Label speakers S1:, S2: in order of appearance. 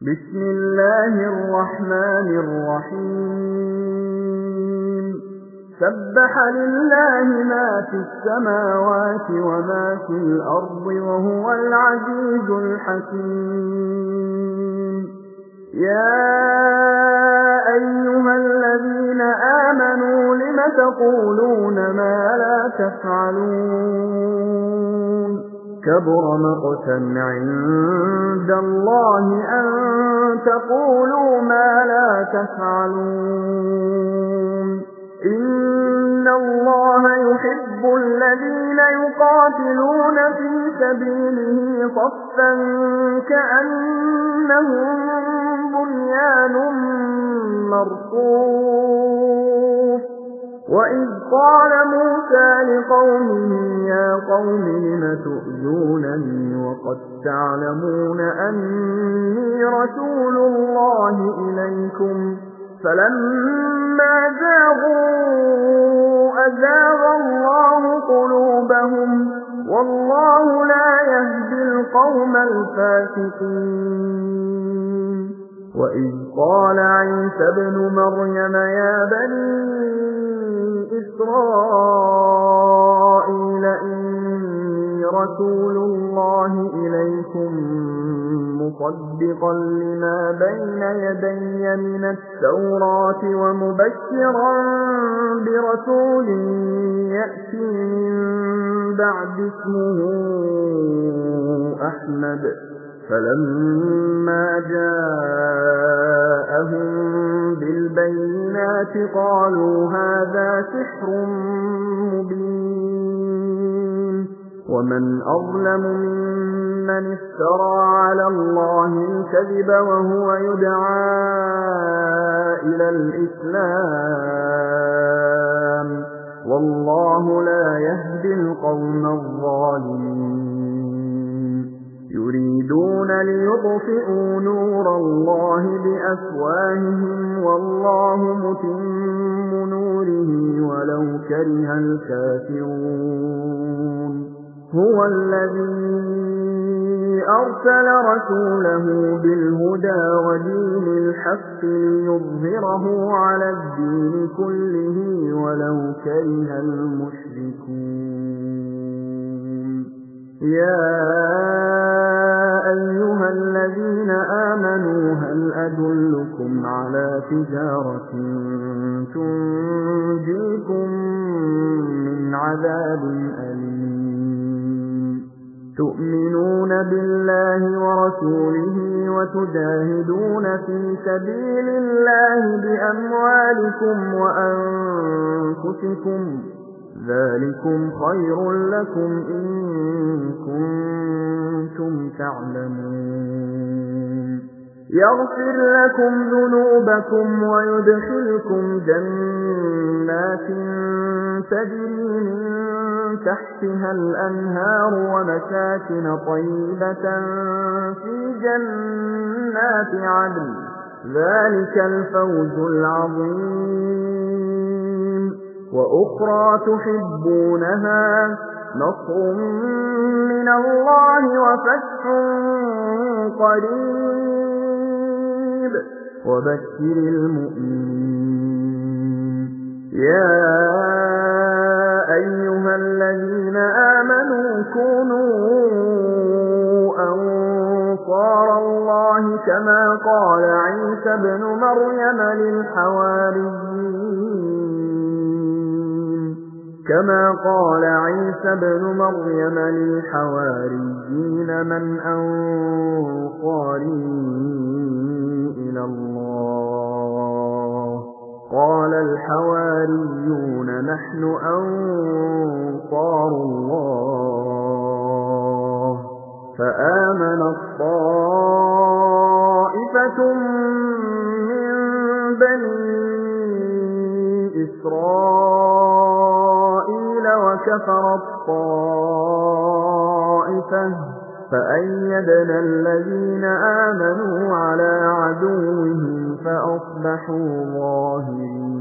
S1: بسم الله الرحمن الرحيم سبح لله ما في السماوات وما في الأرض وهو العزيز الحكيم يا أيها الذين آمنوا لم تقولون ما لا تفعلون كبر مقتا عند الله أن تقولوا ما لا تفعلون إن الله يحب الذين يقاتلون في سبيله صفا كأنهم بنيان مرصوص وإذ قال موسى لقومه يا قوم لم تؤذونني وقد تعلمون أني رسول الله إليكم فلما زاغوا أزاغ الله قلوبهم والله لا يهدي القوم الفاسقين وإذ قال عيسى ابن مريم يا بني إسرائيل إني رسول الله إليكم مصدقا لما بين يدي من التوراة ومبشرا برسول يأتي من بعد اسمه أحمد فلما جاءهم بالبينات قالوا هذا سحر مبين ومن أظلم ممن افترى على الله الكذب وهو يدعى إلى الإسلام والله لا يهدي القوم الظالمين يريدون ليطفئوا نور الله بأفواههم والله متم نوره ولو كره الكافرون هو الذي أرسل رسوله بالهدى ودين الحق ليظهره على الدين كله ولو كره المشركون يا أيها الذين آمنوا هل أدلكم على تجارة تنجيكم من عذاب أليم تؤمنون بالله ورسوله وتجاهدون في سبيل الله بأموالكم وأنفسكم ذلكم خير لكم إن كنتم تعلمون يغفر لكم ذنوبكم ويدخلكم جنات تجري من تحتها الأنهار ومساكن طيبة في جنات عدن ذلك الفوز العظيم وأخرى تحبونها نصر من الله وفتح قريب وبشر المؤمنين يا أيها الذين آمنوا كونوا أنصار الله كما قال عيسى ابن مريم للحواريين من أنصاري إلى الله قال الحواريون نحن أنصار الله فآمنت طائفة من بني إسرائيل وكفرت طائفة فأيدنا الذين آمنوا على عدوهم فأصبحوا ظاهرين